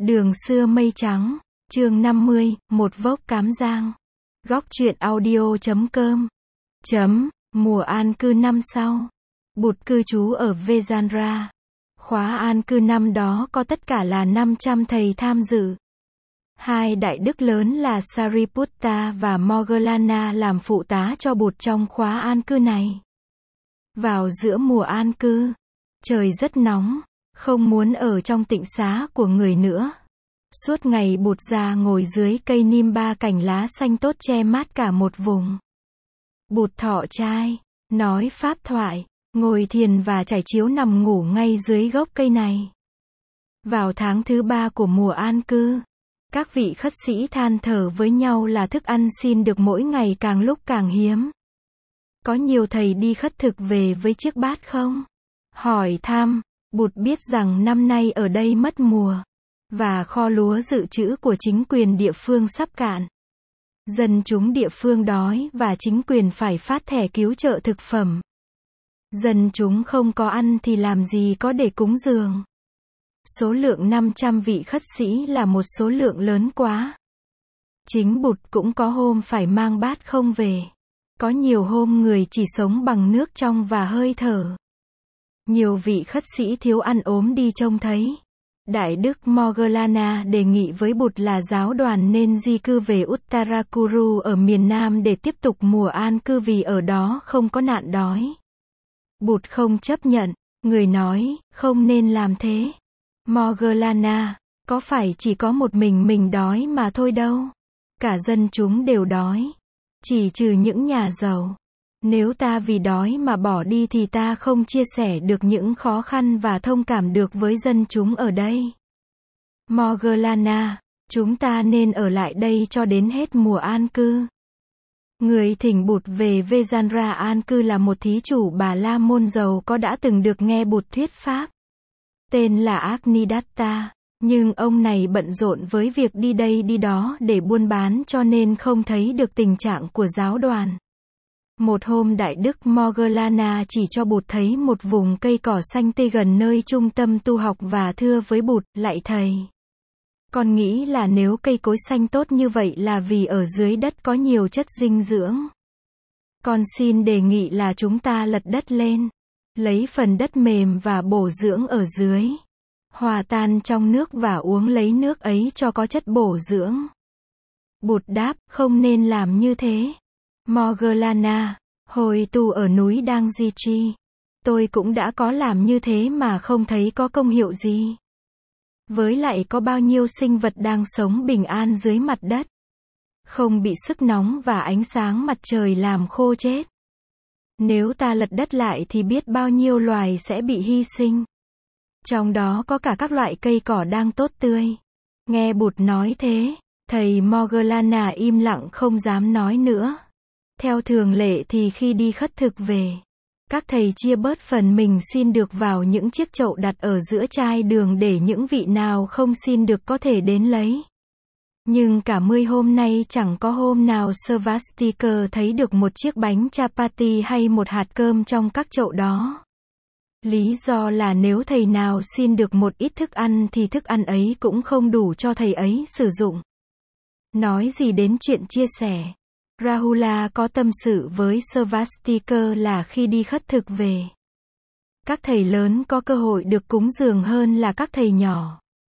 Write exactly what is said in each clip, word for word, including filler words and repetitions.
Đường xưa mây trắng, chương năm mươi, một vốc cám giang. Góc truyện audio chấm com. Chấm, mùa an cư năm sau. Bụt cư trú ở Vajrayana. Khóa an cư năm đó có tất cả là năm trăm thầy tham dự. Hai đại đức lớn là Sariputta và Moggallana làm phụ tá cho Bụt trong khóa an cư này. Vào giữa mùa an cư, trời rất nóng, không muốn ở trong tịnh xá của người nữa. Suốt ngày Bụt ra ngồi dưới cây nim ba cành lá xanh tốt che mát cả một vùng. Bụt thọ trai, nói pháp thoại, ngồi thiền và trải chiếu nằm ngủ ngay dưới gốc cây này. Vào tháng thứ ba của mùa an cư, các vị khất sĩ than thở với nhau là thức ăn xin được mỗi ngày càng lúc càng hiếm. Có nhiều thầy đi khất thực về với chiếc bát không? Hỏi thăm, Bụt biết rằng năm nay ở đây mất mùa, và kho lúa dự trữ của chính quyền địa phương sắp cạn. Dân chúng địa phương đói và chính quyền phải phát thẻ cứu trợ thực phẩm. Dân chúng không có ăn thì làm gì có để cúng dường. Số lượng năm trăm vị khất sĩ là một số lượng lớn quá. Chính Bụt cũng có hôm phải mang bát không về. Có nhiều hôm người chỉ sống bằng nước trong và hơi thở. Nhiều vị khất sĩ thiếu ăn ốm đi trông thấy. Đại đức Moggallana đề nghị với Bụt là giáo đoàn nên di cư về Uttarakuru ở miền Nam để tiếp tục mùa an cư vì ở đó không có nạn đói. Bụt không chấp nhận, người nói, không nên làm thế. Moggallana, có phải chỉ có một mình mình đói mà thôi đâu. Cả dân chúng đều đói. Chỉ trừ những nhà giàu. Nếu ta vì đói mà bỏ đi thì ta không chia sẻ được những khó khăn và thông cảm được với dân chúng ở đây. Moggallana, chúng ta nên ở lại đây cho đến hết mùa an cư. Người thỉnh Bụt về Vajrayana an cư là một thí chủ Bà La Môn giàu có đã từng được nghe Bụt thuyết pháp. Tên là Agnidatta, nhưng ông này bận rộn với việc đi đây đi đó để buôn bán cho nên không thấy được tình trạng của giáo đoàn. Một hôm Đại đức Moggallana chỉ cho Bụt thấy một vùng cây cỏ xanh tươi gần nơi trung tâm tu học và thưa với Bụt, lạy thầy. Con nghĩ là nếu cây cối xanh tốt như vậy là vì ở dưới đất có nhiều chất dinh dưỡng. Con xin đề nghị là chúng ta lật đất lên, lấy phần đất mềm và bổ dưỡng ở dưới, hòa tan trong nước và uống lấy nước ấy cho có chất bổ dưỡng. Bụt đáp, không nên làm như thế. Moggallana, hồi tu ở núi Dang Di Chi, tôi cũng đã có làm như thế mà không thấy có công hiệu gì. Với lại có bao nhiêu sinh vật đang sống bình an dưới mặt đất, không bị sức nóng và ánh sáng mặt trời làm khô chết. Nếu ta lật đất lại thì biết bao nhiêu loài sẽ bị hy sinh. Trong đó có cả các loại cây cỏ đang tốt tươi. Nghe Bụt nói thế, thầy Moggallana im lặng không dám nói nữa. Theo thường lệ thì khi đi khất thực về, các thầy chia bớt phần mình xin được vào những chiếc chậu đặt ở giữa chai đường để những vị nào không xin được có thể đến lấy. Nhưng cả mươi hôm nay chẳng có hôm nào Svastikar thấy được một chiếc bánh chapati hay một hạt cơm trong các chậu đó. Lý do là nếu thầy nào xin được một ít thức ăn thì thức ăn ấy cũng không đủ cho thầy ấy sử dụng. Nói gì đến chuyện chia sẻ. Rahula có tâm sự với Svastikar là khi đi khất thực về, các thầy lớn có cơ hội được cúng dường hơn là các thầy nhỏ.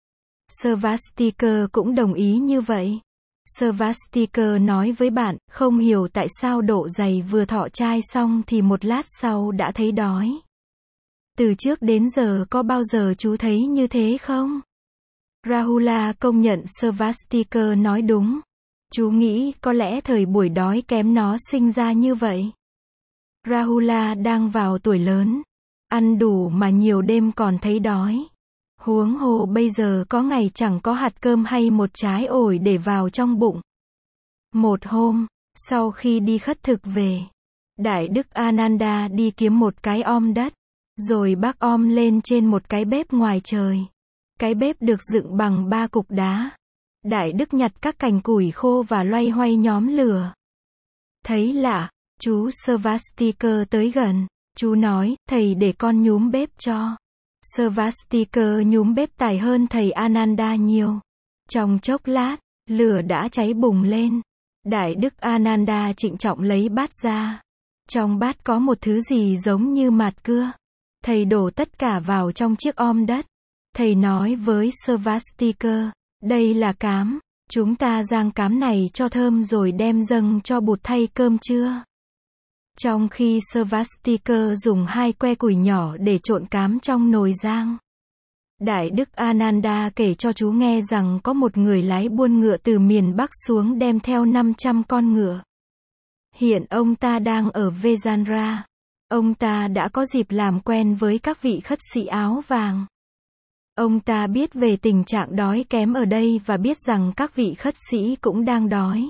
Svastikar cũng đồng ý như vậy. Svastikar nói với bạn, không hiểu tại sao độ dày vừa thọ trai xong thì một lát sau đã thấy đói. Từ trước đến giờ có bao giờ chú thấy như thế không? Rahula công nhận Svastikar nói đúng. Chú nghĩ có lẽ thời buổi đói kém nó sinh ra như vậy. Rahula đang vào tuổi lớn, ăn đủ mà nhiều đêm còn thấy đói. Huống hồ bây giờ có ngày chẳng có hạt cơm hay một trái ổi để vào trong bụng. Một hôm, sau khi đi khất thực về, Đại đức Ananda đi kiếm một cái om đất, rồi bác om lên trên một cái bếp ngoài trời. Cái bếp được dựng bằng ba cục đá. Đại đức nhặt các cành củi khô và loay hoay nhóm lửa. Thấy lạ, chú Svastikar tới gần. Chú nói, thầy để con nhúm bếp cho. Svastikar nhúm bếp tài hơn thầy Ananda nhiều. Trong chốc lát, lửa đã cháy bùng lên. Đại đức Ananda trịnh trọng lấy bát ra. Trong bát có một thứ gì giống như mạt cưa. Thầy đổ tất cả vào trong chiếc om đất. Thầy nói với Svastikar, đây là cám, chúng ta rang cám này cho thơm rồi đem dâng cho Bụt thay cơm trưa. Trong khi Svastikar dùng hai que củi nhỏ để trộn cám trong nồi rang. Đại đức Ananda kể cho chú nghe rằng có một người lái buôn ngựa từ miền Bắc xuống đem theo năm trăm con ngựa. Hiện ông ta đang ở Vajrayana. Ông ta đã có dịp làm quen với các vị khất sĩ áo vàng. Ông ta biết về tình trạng đói kém ở đây và biết rằng các vị khất sĩ cũng đang đói.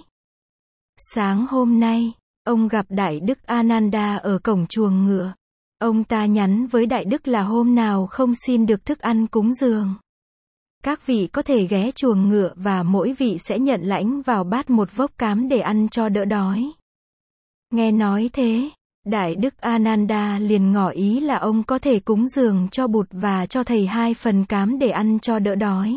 Sáng hôm nay, ông gặp Đại đức Ananda ở cổng chuồng ngựa. Ông ta nhắn với Đại đức là hôm nào không xin được thức ăn cúng dường. Các vị có thể ghé chuồng ngựa và mỗi vị sẽ nhận lãnh vào bát một vốc cám để ăn cho đỡ đói. Nghe nói thế, Đại đức Ananda liền ngỏ ý là ông có thể cúng dường cho Bụt và cho thầy hai phần cám để ăn cho đỡ đói.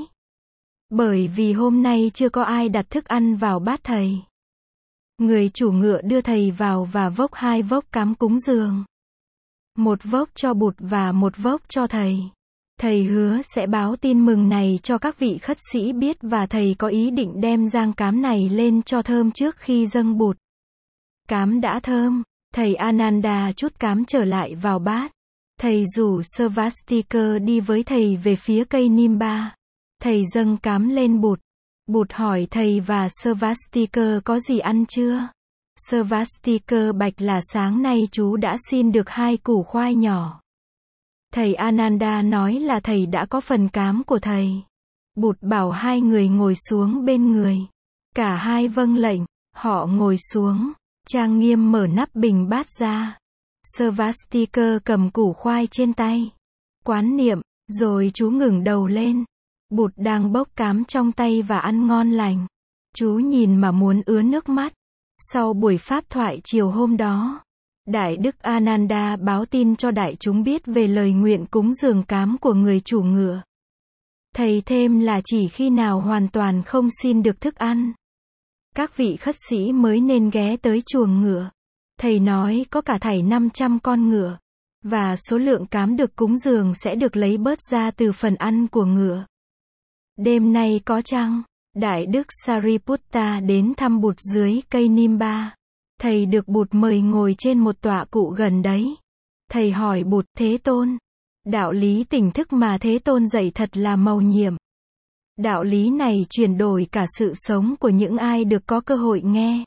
Bởi vì hôm nay chưa có ai đặt thức ăn vào bát thầy. Người chủ ngựa đưa thầy vào và vốc hai vốc cám cúng dường. Một vốc cho Bụt và một vốc cho thầy. Thầy hứa sẽ báo tin mừng này cho các vị khất sĩ biết và thầy có ý định đem rang cám này lên cho thơm trước khi dâng Bụt. Cám đã thơm, thầy Ananda chút cám trở lại vào bát. Thầy rủ Svastikar đi với thầy về phía cây Nimba. Thầy dâng cám lên Bụt. Bụt hỏi thầy và Svastikar có gì ăn chưa? Svastikar bạch là sáng nay chú đã xin được hai củ khoai nhỏ. Thầy Ananda nói là thầy đã có phần cám của thầy. Bụt bảo hai người ngồi xuống bên người. Cả hai vâng lệnh, họ ngồi xuống, trang nghiêm mở nắp bình bát ra. Svastikar cầm củ khoai trên tay. Quán niệm, rồi chú ngẩng đầu lên. Bụt đang bốc cám trong tay và ăn ngon lành. Chú nhìn mà muốn ứa nước mắt. Sau buổi pháp thoại chiều hôm đó, Đại đức Ananda báo tin cho đại chúng biết về lời nguyện cúng dường cám của người chủ ngựa. Thầy thêm là chỉ khi nào hoàn toàn không xin được thức ăn, các vị khất sĩ mới nên ghé tới chuồng ngựa. Thầy nói có cả thảy năm trăm con ngựa, và số lượng cám được cúng dường sẽ được lấy bớt ra từ phần ăn của ngựa. Đêm nay có trăng, Đại đức Sariputta đến thăm Bụt dưới cây Nimba. Thầy được Bụt mời ngồi trên một tọa cụ gần đấy. Thầy hỏi Bụt, Thế Tôn, đạo lý tỉnh thức mà Thế Tôn dạy thật là mầu nhiệm. Đạo lý này chuyển đổi cả sự sống của những ai được có cơ hội nghe,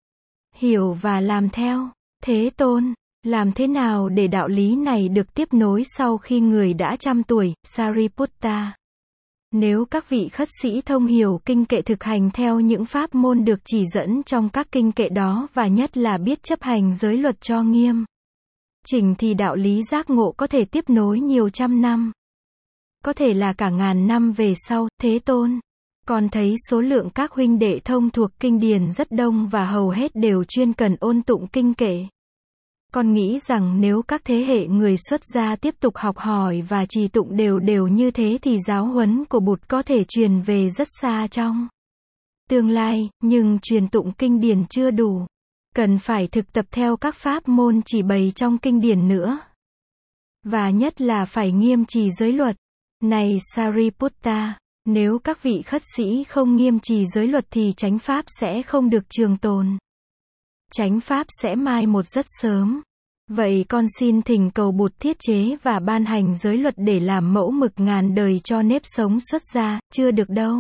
hiểu và làm theo. Thế Tôn, làm thế nào để đạo lý này được tiếp nối sau khi người đã trăm tuổi? Sariputta, nếu các vị khất sĩ thông hiểu kinh kệ thực hành theo những pháp môn được chỉ dẫn trong các kinh kệ đó và nhất là biết chấp hành giới luật cho nghiêm chỉnh thì đạo lý giác ngộ có thể tiếp nối nhiều trăm năm. Có thể là cả ngàn năm về sau. Thế Tôn, con thấy số lượng các huynh đệ thông thuộc kinh điển rất đông và hầu hết đều chuyên cần ôn tụng kinh kệ. Con nghĩ rằng nếu các thế hệ người xuất gia tiếp tục học hỏi và trì tụng đều đều như thế thì giáo huấn của Bụt có thể truyền về rất xa trong tương lai, nhưng truyền tụng kinh điển chưa đủ. Cần phải thực tập theo các pháp môn chỉ bày trong kinh điển nữa. Và nhất là phải nghiêm trì giới luật. Này Sariputta, nếu các vị khất sĩ không nghiêm trì giới luật thì chánh pháp sẽ không được trường tồn. Chánh pháp sẽ mai một rất sớm. Vậy con xin thỉnh cầu Bụt thiết chế và ban hành giới luật để làm mẫu mực ngàn đời cho nếp sống xuất gia. Chưa được đâu.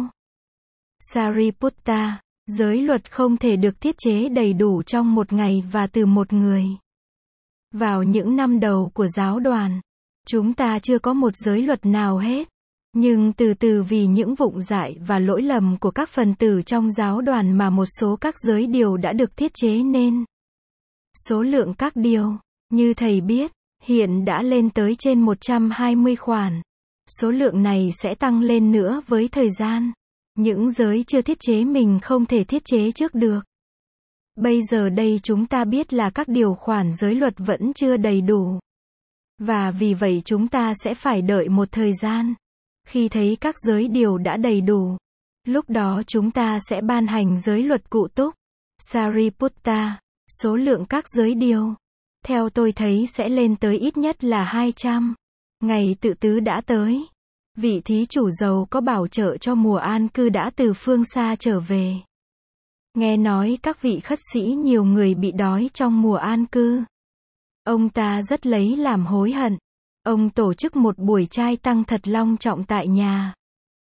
Sariputta, giới luật không thể được thiết chế đầy đủ trong một ngày và từ một người. Vào những năm đầu của giáo đoàn, chúng ta chưa có một giới luật nào hết. Nhưng từ từ vì những vụng dại và lỗi lầm của các phần tử trong giáo đoàn mà một số các giới điều đã được thiết chế nên. Số lượng các điều, như thầy biết, hiện đã lên tới trên một trăm hai mươi khoản. Số lượng này sẽ tăng lên nữa với thời gian. Những giới chưa thiết chế mình không thể thiết chế trước được. Bây giờ đây chúng ta biết là các điều khoản giới luật vẫn chưa đầy đủ. Và vì vậy chúng ta sẽ phải đợi một thời gian. Khi thấy các giới điều đã đầy đủ, lúc đó chúng ta sẽ ban hành giới luật cụ túc. Sariputta, số lượng các giới điều, theo tôi thấy sẽ lên tới ít nhất là hai trăm. Ngày tự tứ đã tới. Vị thí chủ giàu có bảo trợ cho mùa an cư đã từ phương xa trở về. Nghe nói các vị khất sĩ nhiều người bị đói trong mùa an cư. Ông ta rất lấy làm hối hận. Ông tổ chức một buổi trai tăng thật long trọng tại nhà.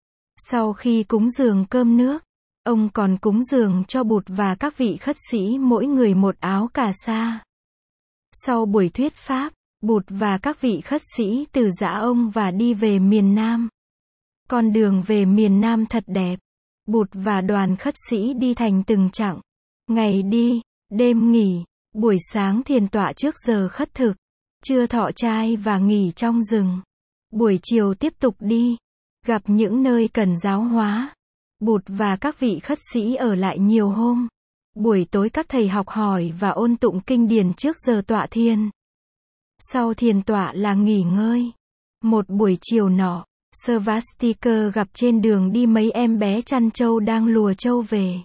Sau khi cúng dường cơm nước, ông còn cúng dường cho Bụt và các vị khất sĩ mỗi người một áo cà sa. Sau buổi thuyết pháp, Bụt và các vị khất sĩ từ giã ông và đi về miền Nam. Con đường về miền Nam thật đẹp. Bụt và đoàn khất sĩ đi thành từng chặng. Ngày đi, đêm nghỉ, buổi sáng thiền tọa trước giờ khất thực, trưa thọ trai và nghỉ trong rừng. Buổi chiều tiếp tục đi, gặp những nơi cần giáo hóa. Bụt và các vị khất sĩ ở lại nhiều hôm. Buổi tối các thầy học hỏi và ôn tụng kinh điển trước giờ tọa thiền. Sau thiền tọa là nghỉ ngơi. Một buổi chiều nọ, Svastikar gặp trên đường đi mấy em bé chăn trâu đang lùa trâu về.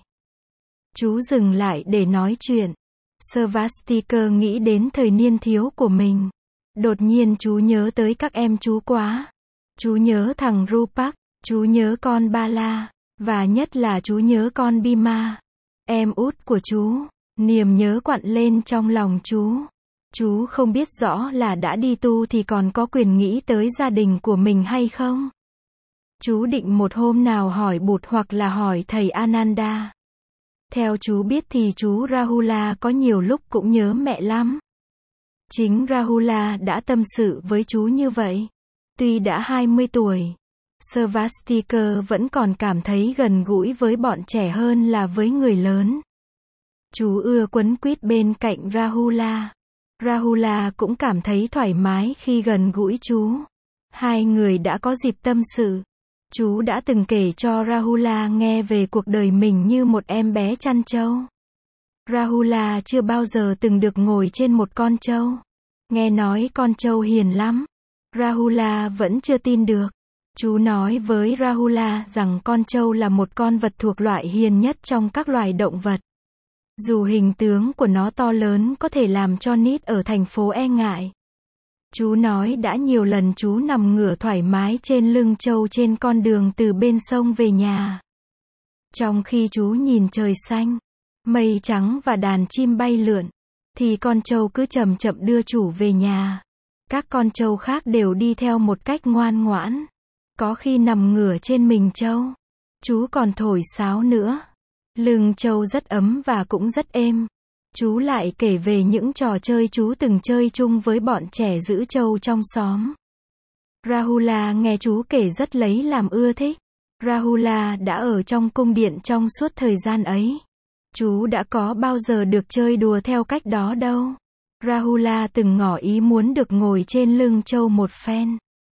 Chú dừng lại để nói chuyện. Svastikar nghĩ đến thời niên thiếu của mình. Đột nhiên chú nhớ tới các em chú quá. Chú nhớ thằng Rupak, chú nhớ con Bala, và nhất là chú nhớ con Bhima, em út của chú. Niềm nhớ quặn lên trong lòng chú. Chú không biết rõ là đã đi tu thì còn có quyền nghĩ tới gia đình của mình hay không. Chú định một hôm nào hỏi Bụt hoặc là hỏi thầy Ananda. Theo chú biết thì chú Rahula có nhiều lúc cũng nhớ mẹ lắm. Chính Rahula đã tâm sự với chú như vậy. Tuy đã hai mươi tuổi, Svastikar vẫn còn cảm thấy gần gũi với bọn trẻ hơn là với người lớn. Chú ưa quấn quýt bên cạnh Rahula. Rahula cũng cảm thấy thoải mái khi gần gũi chú. Hai người đã có dịp tâm sự. Chú đã từng kể cho Rahula nghe về cuộc đời mình như một em bé chăn trâu. Rahula chưa bao giờ từng được ngồi trên một con trâu. Nghe nói con trâu hiền lắm. Rahula vẫn chưa tin được. Chú nói với Rahula rằng con trâu là một con vật thuộc loại hiền nhất trong các loài động vật. Dù hình tướng của nó to lớn có thể làm cho nít ở thành phố e ngại. Chú nói đã nhiều lần chú nằm ngửa thoải mái trên lưng trâu trên con đường từ bên sông về nhà. Trong khi chú nhìn trời xanh, mây trắng và đàn chim bay lượn, thì con trâu cứ chậm chậm đưa chủ về nhà. Các con trâu khác đều đi theo một cách ngoan ngoãn. Có khi nằm ngửa trên mình trâu. Chú còn thổi sáo nữa. Lưng trâu rất ấm và cũng rất êm. Chú lại kể về những trò chơi chú từng chơi chung với bọn trẻ giữ trâu trong xóm. Rahula nghe chú kể rất lấy làm ưa thích. Rahula đã ở trong cung điện trong suốt thời gian ấy. Chú đã có bao giờ được chơi đùa theo cách đó đâu. Rahula từng ngỏ ý muốn được ngồi trên lưng trâu một phen.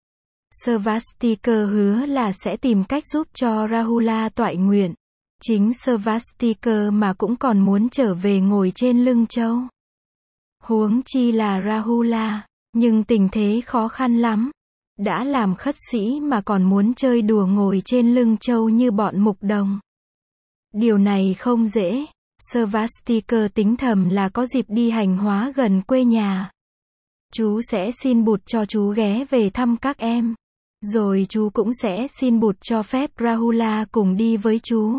Svastikar hứa là sẽ tìm cách giúp cho Rahula toại nguyện. Chính Svastikar mà cũng còn muốn trở về ngồi trên lưng trâu. Huống chi là Rahula, nhưng tình thế khó khăn lắm. Đã làm khất sĩ mà còn muốn chơi đùa ngồi trên lưng trâu như bọn mục đồng. Điều này không dễ. Svastikar tính thầm là có dịp đi hành hóa gần quê nhà. Chú sẽ xin Bụt cho chú ghé về thăm các em. Rồi chú cũng sẽ xin Bụt cho phép Rahula cùng đi với chú.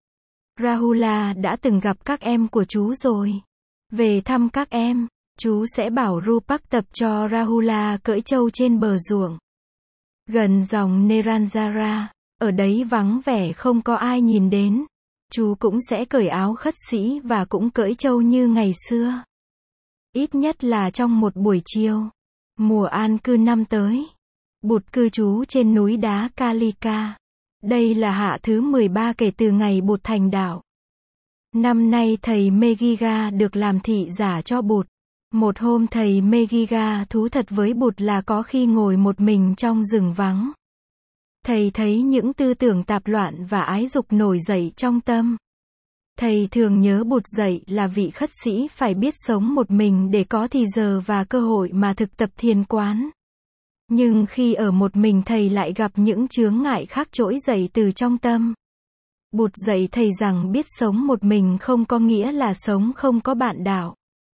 Rahula đã từng gặp các em của chú rồi. Về thăm các em, chú sẽ bảo Rupak tập cho Rahula cưỡi trâu trên bờ ruộng. Gần dòng Neranjara, ở đấy vắng vẻ không có ai nhìn đến. Chú cũng sẽ cởi áo khất sĩ và cũng cưỡi trâu như ngày xưa. Ít nhất là trong một buổi chiều. Mùa an cư năm tới. Bụt cư trú trên núi đá Kalika. Đây là hạ thứ mười ba kể từ ngày Bụt thành đạo. Năm nay thầy Meghiga được làm thị giả cho Bụt. Một hôm thầy Meghiga thú thật với Bụt là có khi ngồi một mình trong rừng vắng. Thầy thấy những tư tưởng tạp loạn và ái dục nổi dậy trong tâm. Thầy thường nhớ Bụt dạy là vị khất sĩ phải biết sống một mình để có thì giờ và cơ hội mà thực tập thiền quán. Nhưng khi ở một mình thầy lại gặp những chướng ngại khác trỗi dậy từ trong tâm. Bụt dạy thầy rằng biết sống một mình không có nghĩa là sống không có bạn đạo.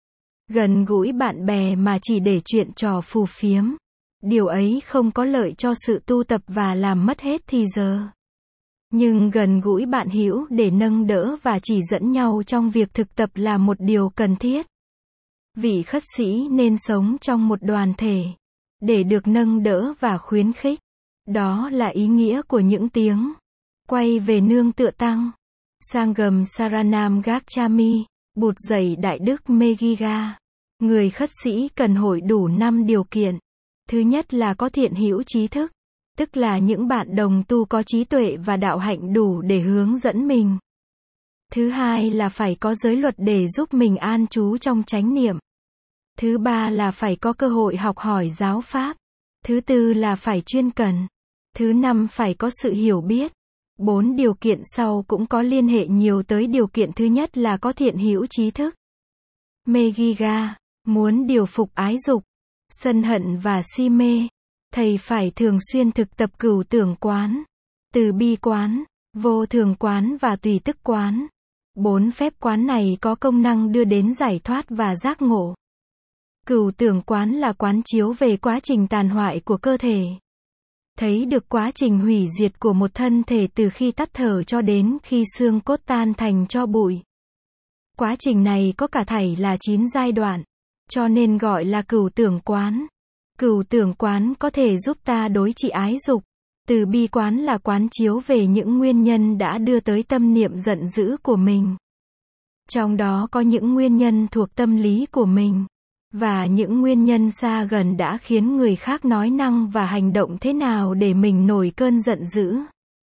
Gần gũi bạn bè mà chỉ để chuyện trò phù phiếm. Điều ấy không có lợi cho sự tu tập và làm mất hết thì giờ. Nhưng gần gũi bạn hữu để nâng đỡ và chỉ dẫn nhau trong việc thực tập là một điều cần thiết. Vị khất sĩ nên sống trong một đoàn thể, để được nâng đỡ và khuyến khích. Đó là ý nghĩa của những tiếng quay về nương tựa tăng. Sangam Saranam Gacchami, Bụt dạy Đại Đức Meghiga. Người khất sĩ cần hội đủ năm điều kiện. Thứ nhất là có thiện hữu trí thức, tức là những bạn đồng tu có trí tuệ và đạo hạnh đủ để hướng dẫn mình. Thứ hai là phải có giới luật để giúp mình an trú trong chánh niệm. Thứ ba là phải có cơ hội học hỏi giáo pháp. Thứ tư là phải chuyên cần. Thứ năm phải có sự hiểu biết. Bốn điều kiện sau cũng có liên hệ nhiều tới điều kiện thứ nhất là có thiện hữu trí thức. Meghiga muốn điều phục ái dục, sân hận và si mê, thầy phải thường xuyên thực tập cửu tưởng quán, từ bi quán, vô thường quán và tùy tức quán. Bốn phép quán này có công năng đưa đến giải thoát và giác ngộ. Cửu tưởng quán là quán chiếu về quá trình tàn hoại của cơ thể. Thấy được quá trình hủy diệt của một thân thể từ khi tắt thở cho đến khi xương cốt tan thành tro bụi. Quá trình này có cả thảy là chín giai đoạn, cho nên gọi là cửu tưởng quán. Cửu tưởng quán có thể giúp ta đối trị ái dục. Từ bi quán là quán chiếu về những nguyên nhân đã đưa tới tâm niệm giận dữ của mình. Trong đó có những nguyên nhân thuộc tâm lý của mình, và những nguyên nhân xa gần đã khiến người khác nói năng và hành động thế nào để mình nổi cơn giận dữ.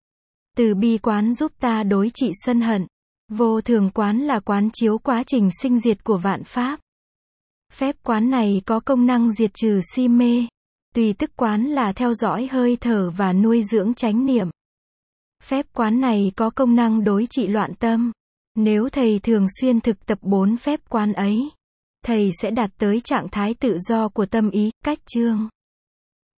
Từ bi quán giúp ta đối trị sân hận. Vô thường quán là quán chiếu quá trình sinh diệt của vạn pháp. Phép quán này có công năng diệt trừ si mê. Tùy tức quán là theo dõi hơi thở và nuôi dưỡng chánh niệm. Phép quán này có công năng đối trị loạn tâm. Nếu thầy thường xuyên thực tập bốn phép quán ấy, thầy sẽ đạt tới trạng thái tự do của tâm ý. Cách chương